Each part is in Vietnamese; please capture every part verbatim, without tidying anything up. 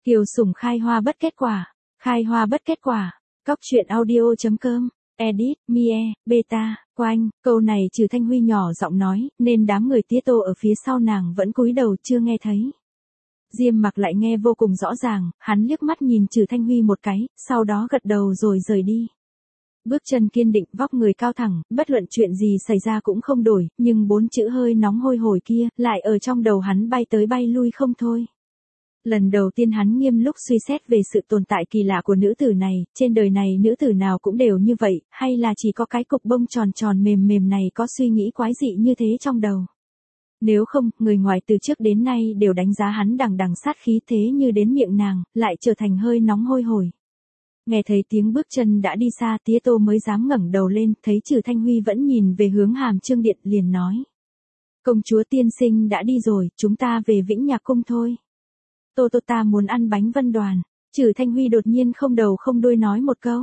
Kiều Sủng khai hoa bất kết quả, khai hoa bất kết quả. Cóc truyện audio chấm com, edit, Mie, Beta, Quanh, câu này Trừ Thanh Huy nhỏ giọng nói, nên đám người tía tô ở phía sau nàng vẫn cúi đầu chưa nghe thấy. Diêm Mặc lại nghe vô cùng rõ ràng, hắn liếc mắt nhìn Trừ Thanh Huy một cái, sau đó gật đầu rồi rời đi. Bước chân kiên định, vóc người cao thẳng, bất luận chuyện gì xảy ra cũng không đổi, nhưng bốn chữ hơi nóng hôi hổi kia, lại ở trong đầu hắn bay tới bay lui không thôi. Lần đầu tiên hắn nghiêm lúc suy xét về sự tồn tại kỳ lạ của nữ tử này, trên đời này nữ tử nào cũng đều như vậy, hay là chỉ có cái cục bông tròn tròn mềm mềm này có suy nghĩ quái dị như thế trong đầu. Nếu không, người ngoài từ trước đến nay đều đánh giá hắn đằng đằng sát khí, thế như đến miệng nàng, lại trở thành hơi nóng hôi hổi. Nghe thấy tiếng bước chân đã đi xa, tía tô mới dám ngẩng đầu lên, thấy Trừ Thanh Huy vẫn nhìn về hướng Hàm Trương Điện, liền nói. Công chúa tiên sinh đã đi rồi, chúng ta về Vĩnh Nhạc Cung thôi. Tô tô ta muốn ăn bánh vân đoàn. Trừ Thanh Huy đột nhiên không đầu không đuôi nói một câu.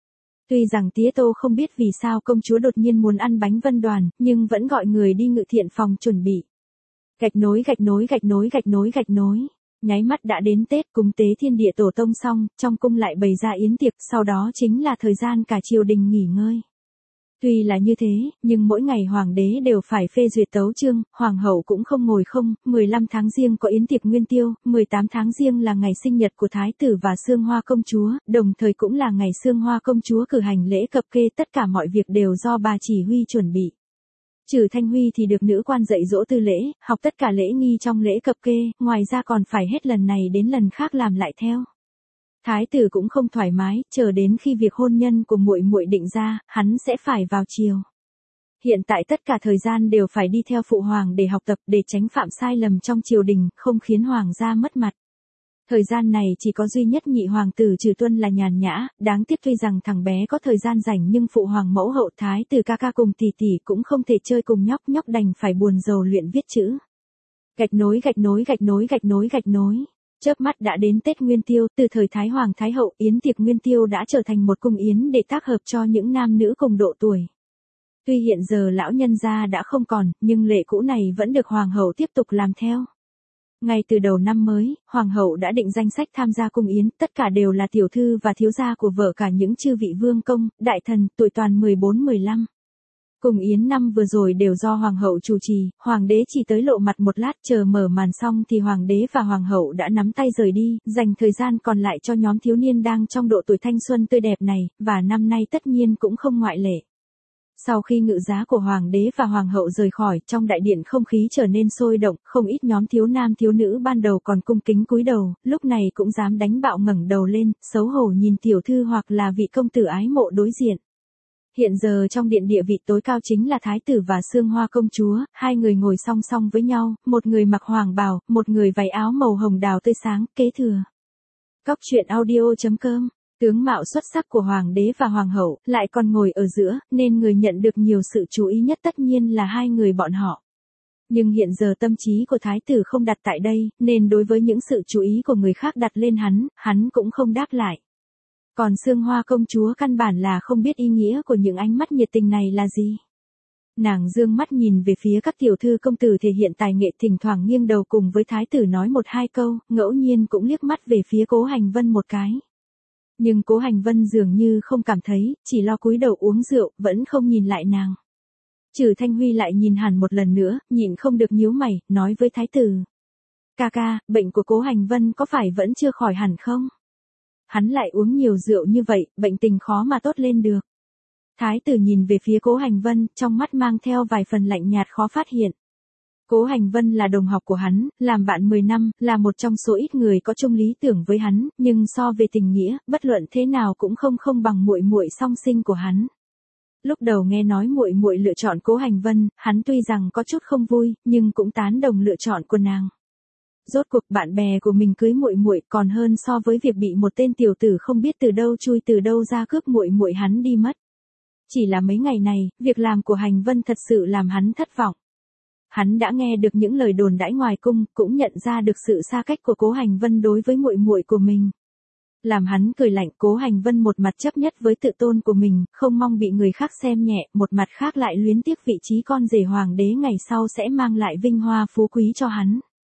Tuy rằng tía tô không biết vì sao công chúa đột nhiên muốn ăn bánh vân đoàn, nhưng vẫn gọi người đi ngự thiện phòng chuẩn bị. Gạch nối gạch nối gạch nối gạch nối gạch nối. Nháy mắt đã đến Tết, cúng tế thiên địa tổ tông xong, trong cung lại bày ra yến tiệc, sau đó chính là thời gian cả triều đình nghỉ ngơi. Tuy là như thế, nhưng mỗi ngày hoàng đế đều phải phê duyệt tấu chương, hoàng hậu cũng không ngồi không, mười lăm tháng Giêng có yến tiệc nguyên tiêu, mười tám tháng Giêng là ngày sinh nhật của thái tử và Sương Hoa công chúa, đồng thời cũng là ngày Sương Hoa công chúa cử hành lễ cập kê, tất cả mọi việc đều do bà chỉ huy chuẩn bị. Trừ Thanh Huy thì được nữ quan dạy dỗ tư lễ, học tất cả lễ nghi trong lễ cập kê, ngoài ra còn phải hết lần này đến lần khác làm lại theo. Thái tử cũng không thoải mái, chờ đến khi việc hôn nhân của muội muội định ra, hắn sẽ phải vào triều. Hiện tại tất cả thời gian đều phải đi theo phụ hoàng để học tập, để tránh phạm sai lầm trong triều đình, không khiến hoàng gia mất mặt. Thời gian này chỉ có duy nhất nhị hoàng tử Trừ Tuân là nhàn nhã, đáng tiếc tuy rằng thằng bé có thời gian rảnh nhưng phụ hoàng mẫu hậu thái tử ca ca cùng tỷ tỷ cũng không thể chơi cùng nhóc, nhóc đành phải buồn rầu luyện viết chữ. Gạch nối gạch nối gạch nối gạch nối gạch nối. Chớp mắt đã đến Tết Nguyên Tiêu, từ thời Thái Hoàng Thái Hậu, yến tiệc Nguyên Tiêu đã trở thành một cung yến để tác hợp cho những nam nữ cùng độ tuổi. Tuy hiện giờ lão nhân gia đã không còn, nhưng lệ cũ này vẫn được Hoàng hậu tiếp tục làm theo. Ngay từ đầu năm mới, Hoàng hậu đã định danh sách tham gia cung yến, tất cả đều là tiểu thư và thiếu gia của vợ cả những chư vị vương công, đại thần, tuổi toàn mười bốn mười lăm. Cung yến năm vừa rồi đều do hoàng hậu chủ trì, hoàng đế chỉ tới lộ mặt một lát, chờ mở màn xong thì hoàng đế và hoàng hậu đã nắm tay rời đi, dành thời gian còn lại cho nhóm thiếu niên đang trong độ tuổi thanh xuân tươi đẹp này, và năm nay tất nhiên cũng không ngoại lệ. Sau khi ngự giá của hoàng đế và hoàng hậu rời khỏi, trong đại điện không khí trở nên sôi động, không ít nhóm thiếu nam thiếu nữ ban đầu còn cung kính cúi đầu, lúc này cũng dám đánh bạo ngẩng đầu lên, xấu hổ nhìn tiểu thư hoặc là vị công tử ái mộ đối diện. Hiện giờ trong điện địa vị tối cao chính là thái tử và Sương Hoa công chúa, hai người ngồi song song với nhau, một người mặc hoàng bào, một người váy áo màu hồng đào tươi sáng, kế thừa. Cóc truyện audio chấm com. Tướng mạo xuất sắc của hoàng đế và hoàng hậu, lại còn ngồi ở giữa, nên người nhận được nhiều sự chú ý nhất tất nhiên là hai người bọn họ. Nhưng hiện giờ tâm trí của thái tử không đặt tại đây, nên đối với những sự chú ý của người khác đặt lên hắn, hắn cũng không đáp lại. Còn Sương Hoa công chúa căn bản là không biết ý nghĩa của những ánh mắt nhiệt tình này là gì. Nàng dương mắt nhìn về phía các tiểu thư công tử thể hiện tài nghệ, thỉnh thoảng nghiêng đầu cùng với thái tử nói một hai câu, ngẫu nhiên cũng liếc mắt về phía Cố Hành Vân một cái. Nhưng Cố Hành Vân dường như không cảm thấy, chỉ lo cúi đầu uống rượu, vẫn không nhìn lại nàng. Trừ Thanh Huy lại nhìn hẳn một lần nữa, nhịn không được nhíu mày, nói với thái tử. Ca ca, bệnh của Cố Hành Vân có phải vẫn chưa khỏi hẳn không? Hắn lại uống nhiều rượu như vậy, bệnh tình khó mà tốt lên được. Thái tử nhìn về phía Cố Hành Vân, trong mắt mang theo vài phần lạnh nhạt khó phát hiện. Cố Hành Vân là đồng học của hắn, làm bạn mười năm, là một trong số ít người có chung lý tưởng với hắn, nhưng so về tình nghĩa, bất luận thế nào cũng không không bằng muội muội song sinh của hắn. Lúc đầu nghe nói muội muội lựa chọn Cố Hành Vân, hắn tuy rằng có chút không vui, nhưng cũng tán đồng lựa chọn của nàng. Rốt cuộc bạn bè của mình cưới muội muội còn hơn so với việc bị một tên tiểu tử không biết từ đâu chui từ đâu ra cướp muội muội hắn đi mất. Chỉ là mấy ngày này, việc làm của Hành Vân thật sự làm hắn thất vọng. Hắn đã nghe được những lời đồn đãi ngoài cung, cũng nhận ra được sự xa cách của Cố Hành Vân đối với muội muội của mình. Làm hắn cười lạnh, Cố Hành Vân một mặt chấp nhất với tự tôn của mình, không mong bị người khác xem nhẹ, một mặt khác lại luyến tiếc vị trí con rể hoàng đế ngày sau sẽ mang lại vinh hoa phú quý cho hắn.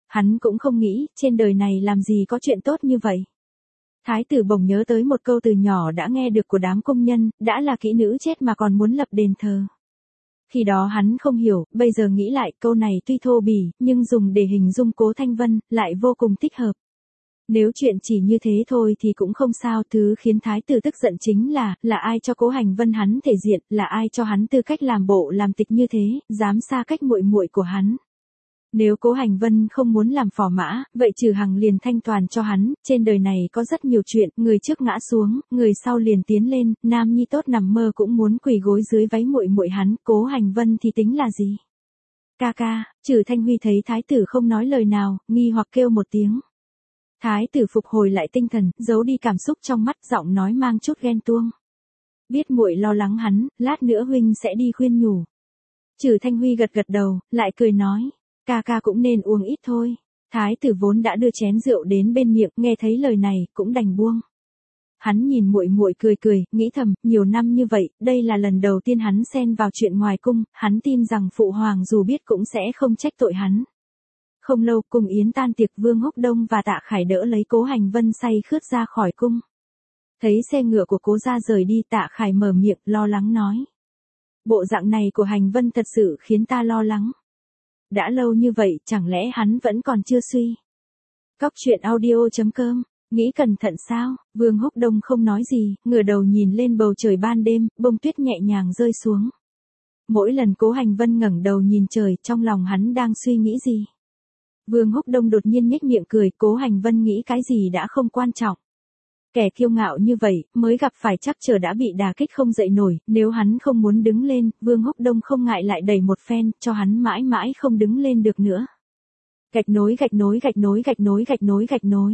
Hắn cũng không nghĩ, trên đời này làm gì có chuyện tốt như vậy. Thái tử bỗng nhớ tới một câu từ nhỏ đã nghe được của đám công nhân, đã là kỹ nữ chết mà còn muốn lập đền thờ. Khi đó hắn không hiểu, bây giờ nghĩ lại câu này tuy thô bỉ, nhưng dùng để hình dung Cố Thanh Vân, lại vô cùng thích hợp. Nếu chuyện chỉ như thế thôi thì cũng không sao, thứ khiến thái tử tức giận chính là, là ai cho Cố Hành Vân hắn thể diện, là ai cho hắn tư cách làm bộ làm tịch như thế, dám xa cách muội muội của hắn. Nếu Cố Hành Vân không muốn làm phò mã, vậy Trừ Hằng liền thanh toàn cho hắn, trên đời này có rất nhiều chuyện, người trước ngã xuống, người sau liền tiến lên, nam nhi tốt nằm mơ cũng muốn quỳ gối dưới váy muội muội hắn, Cố Hành Vân thì tính là gì? Ca ca, Trừ Thanh Huy thấy thái tử không nói lời nào, nghi hoặc kêu một tiếng. Thái tử phục hồi lại tinh thần, giấu đi cảm xúc trong mắt, giọng nói mang chút ghen tuông. Biết muội lo lắng hắn, lát nữa huynh sẽ đi khuyên nhủ. Trừ Thanh Huy gật gật đầu, lại cười nói, ca ca cũng nên uống ít thôi. Thái tử vốn đã đưa chén rượu đến bên miệng, nghe thấy lời này, cũng đành buông. Hắn nhìn muội muội cười cười, nghĩ thầm, nhiều năm như vậy, đây là lần đầu tiên hắn xen vào chuyện ngoài cung, hắn tin rằng phụ hoàng dù biết cũng sẽ không trách tội hắn. Không lâu, cung yến tan tiệc, Vương Húc Đông và Tạ Khải đỡ lấy Cố Hành Vân say khướt ra khỏi cung. Thấy xe ngựa của Cố gia rời đi, Tạ Khải mở miệng, lo lắng nói. Bộ dạng này của Hành Vân thật sự khiến ta lo lắng. Đã lâu như vậy, chẳng lẽ hắn vẫn còn chưa suy? Cóc truyện audio chấm com, nghĩ cẩn thận sao? Vương Húc Đông không nói gì, ngửa đầu nhìn lên bầu trời ban đêm, bông tuyết nhẹ nhàng rơi xuống. Mỗi lần Cố Hành Vân ngẩng đầu nhìn trời, trong lòng hắn đang suy nghĩ gì? Vương Húc Đông đột nhiên nhếch miệng cười, Cố Hành Vân nghĩ cái gì đã không quan trọng. Kẻ kiêu ngạo như vậy, mới gặp phải chắc chờ đã bị đả kích không dậy nổi, nếu hắn không muốn đứng lên, Vương Húc Đông không ngại lại đẩy một phen, cho hắn mãi mãi không đứng lên được nữa. Gạch nối gạch nối gạch nối gạch nối gạch nối gạch nối.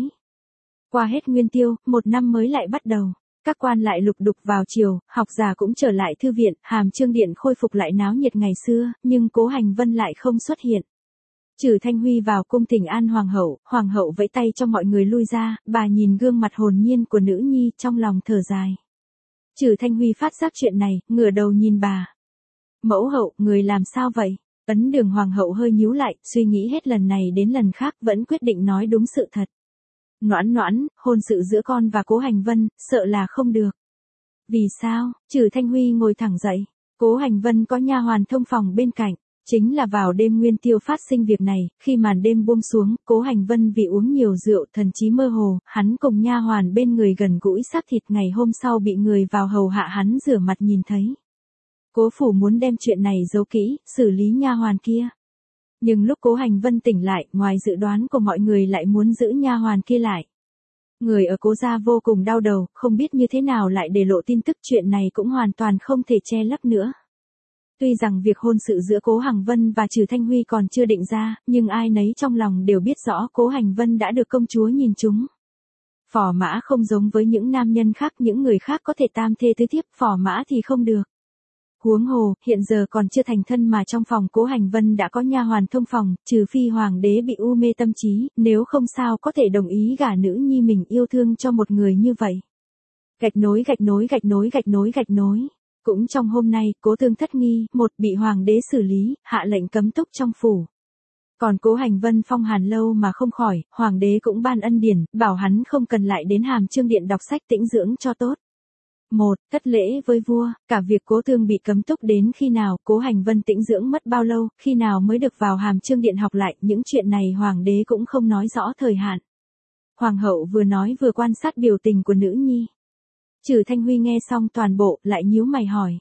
Qua hết nguyên tiêu, một năm mới lại bắt đầu. Các quan lại lục đục vào chiều, học giả cũng trở lại thư viện, Hàm Chương Điện khôi phục lại náo nhiệt ngày xưa, nhưng Cố Hành Vân lại không xuất hiện. Trừ Thanh Huy vào cung thỉnh an hoàng hậu, hoàng hậu vẫy tay cho mọi người lui ra, bà nhìn gương mặt hồn nhiên của nữ nhi, trong lòng thở dài. Trừ Thanh Huy phát giác chuyện này, ngửa đầu nhìn bà. Mẫu hậu, người làm sao vậy? Ấn Đường hoàng hậu hơi nhíu lại, suy nghĩ hết lần này đến lần khác, vẫn quyết định nói đúng sự thật. Noãn noãn, hôn sự giữa con và Cố Hành Vân, sợ là không được. Vì sao? Trừ Thanh Huy ngồi thẳng dậy. Cố Hành Vân có nha hoàn thông phòng bên cạnh. Chính là vào đêm nguyên tiêu phát sinh việc này, khi màn đêm buông xuống, Cố Hành Vân vì uống nhiều rượu, thần trí mơ hồ, hắn cùng nha hoàn bên người gần gũi xác thịt, ngày hôm sau bị người vào hầu hạ hắn rửa mặt nhìn thấy. Cố phủ muốn đem chuyện này giấu kỹ, xử lý nha hoàn kia. Nhưng lúc Cố Hành Vân tỉnh lại, ngoài dự đoán của mọi người lại muốn giữ nha hoàn kia lại. Người ở Cố gia vô cùng đau đầu, không biết như thế nào lại để lộ tin tức, chuyện này cũng hoàn toàn không thể che lấp nữa. Tuy rằng việc hôn sự giữa Cố Hành Vân và Trừ Thanh Huy còn chưa định ra, nhưng ai nấy trong lòng đều biết rõ Cố Hành Vân đã được công chúa nhìn trúng. Phò mã không giống với những nam nhân khác, những người khác có thể tam thê tứ thiếp, phò mã thì không được. Huống hồ, hiện giờ còn chưa thành thân mà trong phòng Cố Hành Vân đã có nha hoàn thông phòng, trừ phi hoàng đế bị u mê tâm trí, nếu không sao có thể đồng ý gả nữ nhi mình yêu thương cho một người như vậy. Gạch nối gạch nối gạch nối gạch nối gạch nối. Cũng trong hôm nay, Cố Tương thất nghi, một bị hoàng đế xử lý, hạ lệnh cấm túc trong phủ. Còn Cố Hành Vân phong hàn lâu mà không khỏi, hoàng đế cũng ban ân điển, bảo hắn không cần lại đến Hàm Chương Điện đọc sách tĩnh dưỡng cho tốt. Một, thất lễ với vua, cả việc Cố Tương bị cấm túc đến khi nào, Cố Hành Vân tĩnh dưỡng mất bao lâu, khi nào mới được vào Hàm Chương Điện học lại, những chuyện này hoàng đế cũng không nói rõ thời hạn. Hoàng hậu vừa nói vừa quan sát biểu tình của nữ nhi. Trừ Thanh Huy nghe xong toàn bộ, lại nhíu mày hỏi.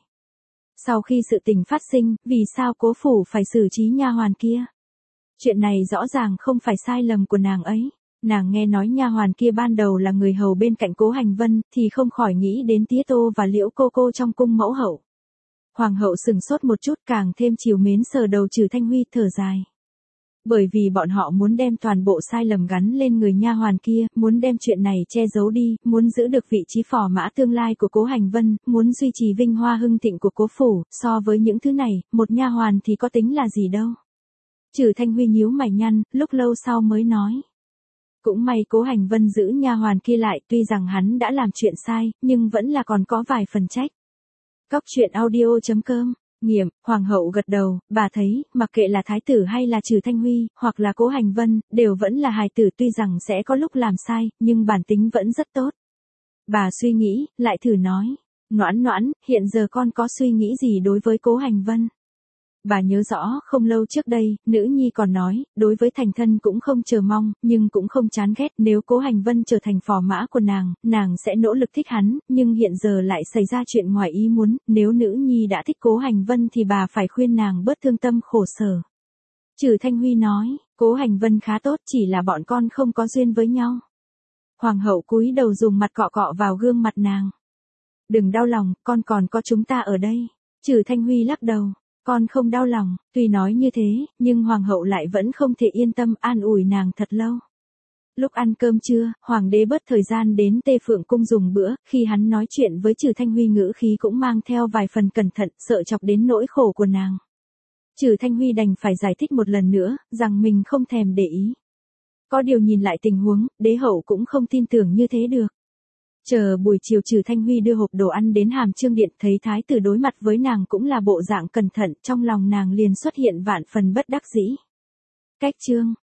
Sau khi sự tình phát sinh, vì sao Cố phủ phải xử trí nha hoàn kia? Chuyện này rõ ràng không phải sai lầm của nàng ấy. Nàng nghe nói nha hoàn kia ban đầu là người hầu bên cạnh Cố Hành Vân, thì không khỏi nghĩ đến Tía Tô và Liễu cô cô trong cung mẫu hậu. Hoàng hậu sừng sốt một chút, càng thêm trìu mến sờ đầu Trừ Thanh Huy, thở dài. Bởi vì bọn họ muốn đem toàn bộ sai lầm gắn lên người nha hoàn kia, muốn đem chuyện này che giấu đi, muốn giữ được vị trí phò mã tương lai của Cố Hành Vân, muốn duy trì vinh hoa hưng thịnh của Cố phủ, so với những thứ này, một nha hoàn thì có tính là gì đâu. Trừ Thanh Huy nhíu mày nhăn, lúc lâu sau mới nói. Cũng may Cố Hành Vân giữ nha hoàn kia lại, tuy rằng hắn đã làm chuyện sai, nhưng vẫn là còn có vài phần trách. Cóc truyện audio chấm com Nghiệm, hoàng hậu gật đầu, bà thấy, mặc kệ là thái tử hay là Trừ Thanh Huy, hoặc là Cố Hành Vân, đều vẫn là hài tử, tuy rằng sẽ có lúc làm sai, nhưng bản tính vẫn rất tốt. Bà suy nghĩ, lại thử nói, Noãn Noãn, hiện giờ con có suy nghĩ gì đối với Cố Hành Vân? Bà nhớ rõ, không lâu trước đây, nữ nhi còn nói, đối với thành thân cũng không chờ mong, nhưng cũng không chán ghét, nếu Cố Hành Vân trở thành phò mã của nàng, nàng sẽ nỗ lực thích hắn, nhưng hiện giờ lại xảy ra chuyện ngoài ý muốn, nếu nữ nhi đã thích Cố Hành Vân thì bà phải khuyên nàng bớt thương tâm khổ sở. Trừ Thanh Huy nói, Cố Hành Vân khá tốt, chỉ là bọn con không có duyên với nhau. Hoàng hậu cúi đầu dùng mặt cọ cọ vào gương mặt nàng. Đừng đau lòng, con còn có chúng ta ở đây. Trừ Thanh Huy lắc đầu. Con không đau lòng, tuy nói như thế, nhưng hoàng hậu lại vẫn không thể yên tâm an ủi nàng thật lâu. Lúc ăn cơm trưa, hoàng đế bớt thời gian đến Tê Phượng cung dùng bữa, khi hắn nói chuyện với Trừ Thanh Huy ngữ khí cũng mang theo vài phần cẩn thận, sợ chọc đến nỗi khổ của nàng. Trừ Thanh Huy đành phải giải thích một lần nữa, rằng mình không thèm để ý. Có điều nhìn lại tình huống, đế hậu cũng không tin tưởng như thế được. Chờ buổi chiều Trừ Thanh Huy đưa hộp đồ ăn đến Hàm Chương Điện, thấy thái tử đối mặt với nàng cũng là bộ dạng cẩn thận, trong lòng nàng liền xuất hiện vạn phần bất đắc dĩ. Cách chương